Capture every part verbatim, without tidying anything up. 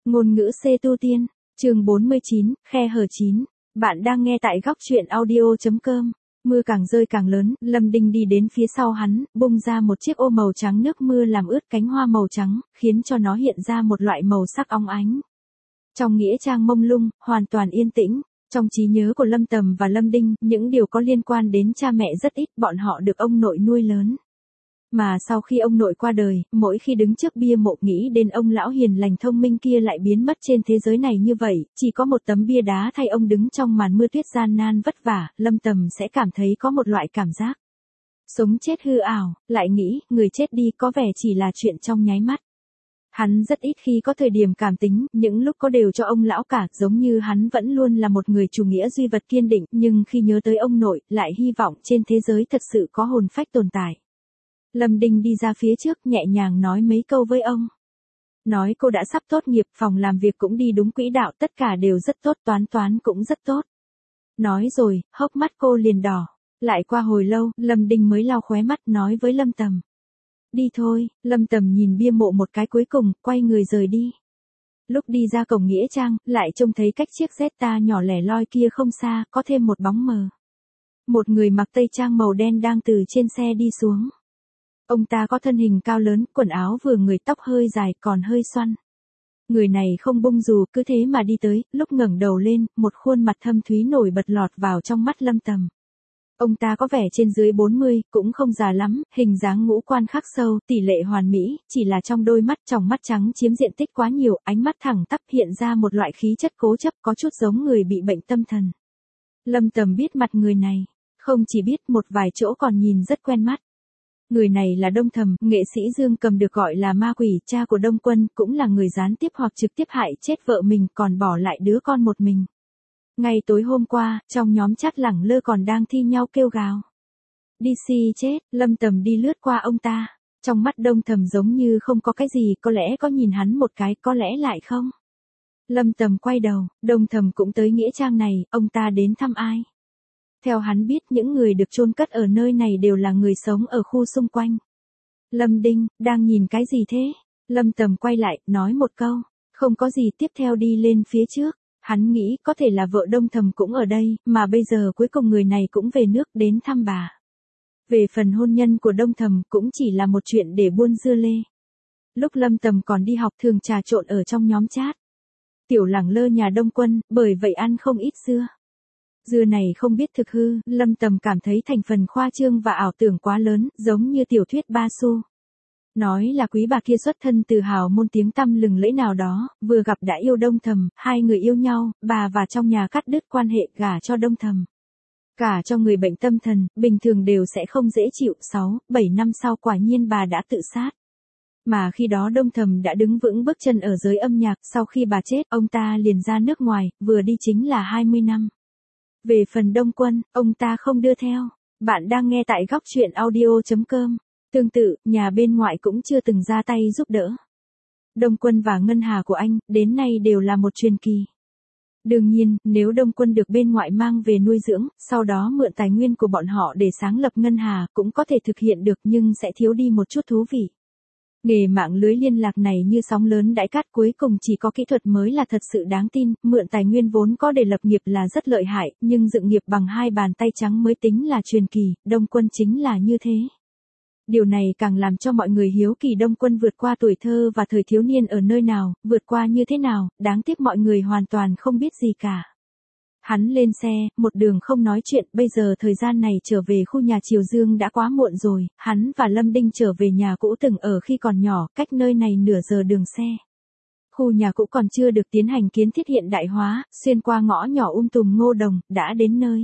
Ngôn ngữ C tu tiên, chương bốn mươi chín, khe hở chín. Bạn đang nghe tại góc truyện audio chấm com. Mưa càng rơi càng lớn, Lâm Đinh đi đến phía sau hắn, bung ra một chiếc ô màu trắng, nước mưa làm ướt cánh hoa màu trắng, khiến cho nó hiện ra một loại màu sắc óng ánh. Trong nghĩa trang mông lung, hoàn toàn yên tĩnh. Trong trí nhớ của Lâm Tầm và Lâm Đinh, những điều có liên quan đến cha mẹ rất ít, bọn họ được ông nội nuôi lớn. Mà sau khi ông nội qua đời, mỗi khi đứng trước bia mộ nghĩ đến ông lão hiền lành thông minh kia lại biến mất trên thế giới này như vậy, chỉ có một tấm bia đá thay ông đứng trong màn mưa tuyết gian nan vất vả, Lâm Tầm sẽ cảm thấy có một loại cảm giác sống chết hư ảo, lại nghĩ, người chết đi có vẻ chỉ là chuyện trong nháy mắt. Hắn rất ít khi có thời điểm cảm tính, những lúc có đều cho ông lão cả, giống như hắn vẫn luôn là một người chủ nghĩa duy vật kiên định, nhưng khi nhớ tới ông nội, lại hy vọng trên thế giới thật sự có hồn phách tồn tại. Lâm Đinh đi ra phía trước, nhẹ nhàng nói mấy câu với ông. Nói cô đã sắp tốt nghiệp, phòng làm việc cũng đi đúng quỹ đạo, tất cả đều rất tốt, toán toán cũng rất tốt. Nói rồi, hốc mắt cô liền đỏ. Lại qua hồi lâu, Lâm Đinh mới lau khóe mắt, nói với Lâm Tầm. Đi thôi. Lâm Tầm nhìn bia mộ một cái cuối cùng, quay người rời đi. Lúc đi ra cổng nghĩa trang, lại trông thấy cách chiếc Jetta nhỏ lẻ loi kia không xa, có thêm một bóng mờ. Một người mặc tây trang màu đen đang từ trên xe đi xuống. Ông ta có thân hình cao lớn, quần áo vừa người, tóc hơi dài còn hơi xoăn. Người này không bông dù, cứ thế mà đi tới, lúc ngẩng đầu lên, một khuôn mặt thâm thúy nổi bật lọt vào trong mắt Lâm Tầm. Ông ta có vẻ trên dưới bốn mươi, cũng không già lắm, hình dáng ngũ quan khắc sâu, tỷ lệ hoàn mỹ, chỉ là trong đôi mắt tròng mắt trắng chiếm diện tích quá nhiều, ánh mắt thẳng tắp hiện ra một loại khí chất cố chấp, có chút giống người bị bệnh tâm thần. Lâm Tầm biết mặt người này, không chỉ biết, một vài chỗ còn nhìn rất quen mắt. Người này là Đông Thầm, nghệ sĩ Dương Cầm được gọi là ma quỷ, cha của Đông Quân, cũng là người gián tiếp hoặc trực tiếp hại chết vợ mình, còn bỏ lại đứa con một mình. Ngay tối hôm qua, trong nhóm chat lẳng lơ còn đang thi nhau kêu gào. Đi si chết, Lâm Tầm đi lướt qua ông ta. Trong mắt Đông Thầm giống như không có cái gì, có lẽ có nhìn hắn một cái, có lẽ lại không. Lâm Tầm quay đầu, Đông Thầm cũng tới nghĩa trang này, ông ta đến thăm ai? Theo hắn biết, những người được chôn cất ở nơi này đều là người sống ở khu xung quanh. Lâm Đinh, đang nhìn cái gì thế? Lâm Tầm quay lại, nói một câu. Không có gì, tiếp theo đi lên phía trước. Hắn nghĩ có thể là vợ Đông Thầm cũng ở đây, mà bây giờ cuối cùng người này cũng về nước đến thăm bà. Về phần hôn nhân của Đông Thầm cũng chỉ là một chuyện để buôn dưa lê. Lúc Lâm Tầm còn đi học thường trà trộn ở trong nhóm chat. Tiểu lẳng lơ nhà Đông Quân, bởi vậy ăn không ít dưa. Dưa này không biết thực hư, Lâm Tầm cảm thấy thành phần khoa trương và ảo tưởng quá lớn, giống như tiểu thuyết ba xu. Nói là quý bà kia xuất thân từ hào môn tiếng tăm lừng lẫy nào đó, vừa gặp đã yêu Đông Thầm, hai người yêu nhau, bà và trong nhà cắt đứt quan hệ, gả cho Đông Thầm. Cả cho người bệnh tâm thần, bình thường đều sẽ không dễ chịu, sáu, bảy năm sau quả nhiên bà đã tự sát. Mà khi đó Đông Thầm đã đứng vững bước chân ở giới âm nhạc, sau khi bà chết, ông ta liền ra nước ngoài, vừa đi chính là hai mươi năm. Về phần Đông Quân, ông ta không đưa theo. Bạn đang nghe tại góc truyện audio chấm com. Tương tự, nhà bên ngoại cũng chưa từng ra tay giúp đỡ. Đông Quân và Ngân Hà của anh, đến nay đều là một truyền kỳ. Đương nhiên, nếu Đông Quân được bên ngoại mang về nuôi dưỡng, sau đó mượn tài nguyên của bọn họ để sáng lập Ngân Hà, cũng có thể thực hiện được nhưng sẽ thiếu đi một chút thú vị. Nghề mạng lưới liên lạc này như sóng lớn đãi cát, cuối cùng chỉ có kỹ thuật mới là thật sự đáng tin, mượn tài nguyên vốn có để lập nghiệp là rất lợi hại, nhưng dựng nghiệp bằng hai bàn tay trắng mới tính là truyền kỳ, Đông Quân chính là như thế. Điều này càng làm cho mọi người hiếu kỳ Đông Quân vượt qua tuổi thơ và thời thiếu niên ở nơi nào, vượt qua như thế nào, đáng tiếc mọi người hoàn toàn không biết gì cả. Hắn lên xe, một đường không nói chuyện, bây giờ thời gian này trở về khu nhà Triều Dương đã quá muộn rồi, hắn và Lâm Đinh trở về nhà cũ từng ở khi còn nhỏ, cách nơi này nửa giờ đường xe. Khu nhà cũ còn chưa được tiến hành kiến thiết hiện đại hóa, xuyên qua ngõ nhỏ um tùm ngô đồng, đã đến nơi.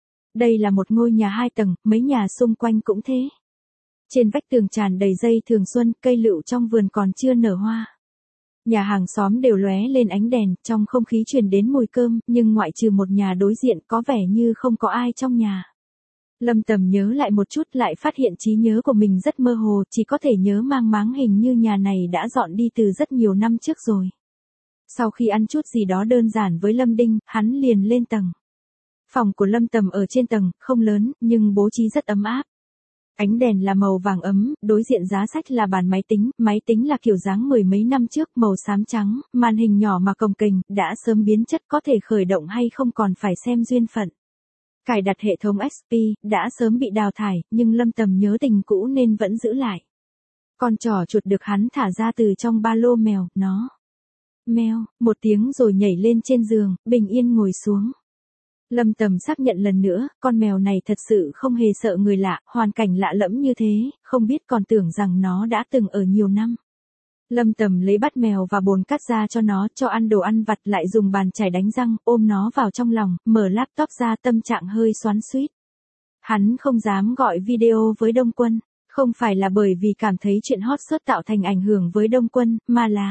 Đây là một ngôi nhà hai tầng, mấy nhà xung quanh cũng thế. Trên vách tường tràn đầy dây thường xuân, cây lựu trong vườn còn chưa nở hoa. Nhà hàng xóm đều lóe lên ánh đèn, trong không khí truyền đến mùi cơm, nhưng ngoại trừ một nhà đối diện có vẻ như không có ai trong nhà. Lâm Tầm nhớ lại một chút, lại phát hiện trí nhớ của mình rất mơ hồ, chỉ có thể nhớ mang máng hình như nhà này đã dọn đi từ rất nhiều năm trước rồi. Sau khi ăn chút gì đó đơn giản với Lâm Đinh, hắn liền lên tầng. Phòng của Lâm Tầm ở trên tầng, không lớn, nhưng bố trí rất ấm áp. Ánh đèn là màu vàng ấm, đối diện giá sách là bàn máy tính, máy tính là kiểu dáng mười mấy năm trước, màu xám trắng, màn hình nhỏ mà cồng kềnh, đã sớm biến chất, có thể khởi động hay không còn phải xem duyên phận. Cài đặt hệ thống ích pê, đã sớm bị đào thải, nhưng Lâm Tầm nhớ tình cũ nên vẫn giữ lại. Con trò chuột được hắn thả ra từ trong ba lô mèo, nó meo một tiếng rồi nhảy lên trên giường, bình yên ngồi xuống. Lâm Tầm xác nhận lần nữa, con mèo này thật sự không hề sợ người lạ, hoàn cảnh lạ lẫm như thế, không biết còn tưởng rằng nó đã từng ở nhiều năm. Lâm Tầm lấy bát mèo và bồn cắt ra cho nó, cho ăn đồ ăn vặt, lại dùng bàn chải đánh răng, ôm nó vào trong lòng, mở laptop ra, tâm trạng hơi xoắn xuýt. Hắn không dám gọi video với Đông Quân, không phải là bởi vì cảm thấy chuyện hot search tạo thành ảnh hưởng với Đông Quân, mà là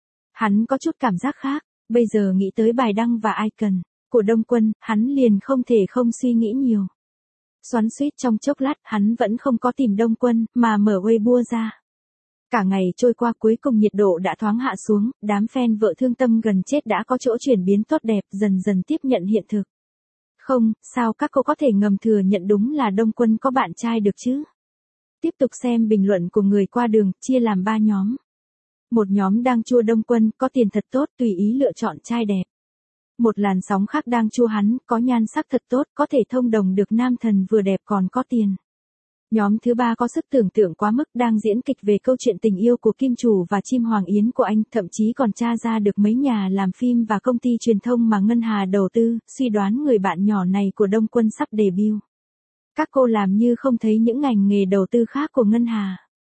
hắn có chút cảm giác khác, bây giờ nghĩ tới bài đăng và icon của Đông Quân, hắn liền không thể không suy nghĩ nhiều. Xoắn xuýt trong chốc lát, hắn vẫn không có tìm Đông Quân, mà mở Weibo ra. Cả ngày trôi qua, cuối cùng nhiệt độ đã thoáng hạ xuống, đám fan vợ thương tâm gần chết đã có chỗ chuyển biến tốt đẹp, dần dần tiếp nhận hiện thực. Không, sao các cô có thể ngầm thừa nhận đúng là Đông Quân có bạn trai được chứ? Tiếp tục xem bình luận của người qua đường, chia làm ba nhóm. Một nhóm đang chua Đông Quân, có tiền thật tốt, tùy ý lựa chọn trai đẹp. Một làn sóng khác đang chua hắn, có nhan sắc thật tốt, có thể thông đồng được nam thần vừa đẹp còn có tiền. Nhóm thứ ba có sức tưởng tượng quá mức, đang diễn kịch về câu chuyện tình yêu của Kim Chủ và Chim Hoàng Yến của anh, thậm chí còn tra ra được mấy nhà làm phim và công ty truyền thông mà Ngân Hà đầu tư, suy đoán người bạn nhỏ này của Đông Quân sắp debut. Các cô làm như không thấy những ngành nghề đầu tư khác của Ngân Hà.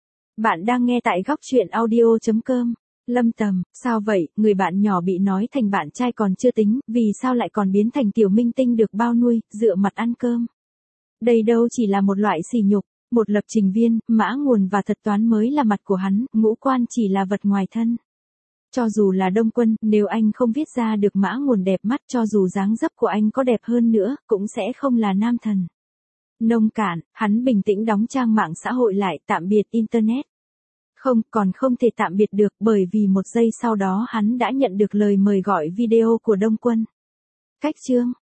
Bạn đang nghe tại góc truyện audio chấm com. Lâm Tầm, sao vậy, người bạn nhỏ bị nói thành bạn trai còn chưa tính, vì sao lại còn biến thành tiểu minh tinh được bao nuôi, dựa mặt ăn cơm. Đây đâu chỉ là một loại sỉ nhục, một lập trình viên, mã nguồn và thuật toán mới là mặt của hắn, ngũ quan chỉ là vật ngoài thân. Cho dù là Đông Quân, nếu anh không viết ra được mã nguồn đẹp mắt, cho dù dáng dấp của anh có đẹp hơn nữa, cũng sẽ không là nam thần. Nông cạn, hắn bình tĩnh đóng trang mạng xã hội lại, tạm biệt Internet. Không, còn không thể tạm biệt được, bởi vì một giây sau đó hắn đã nhận được lời mời gọi video của Đông Quân. Cách chương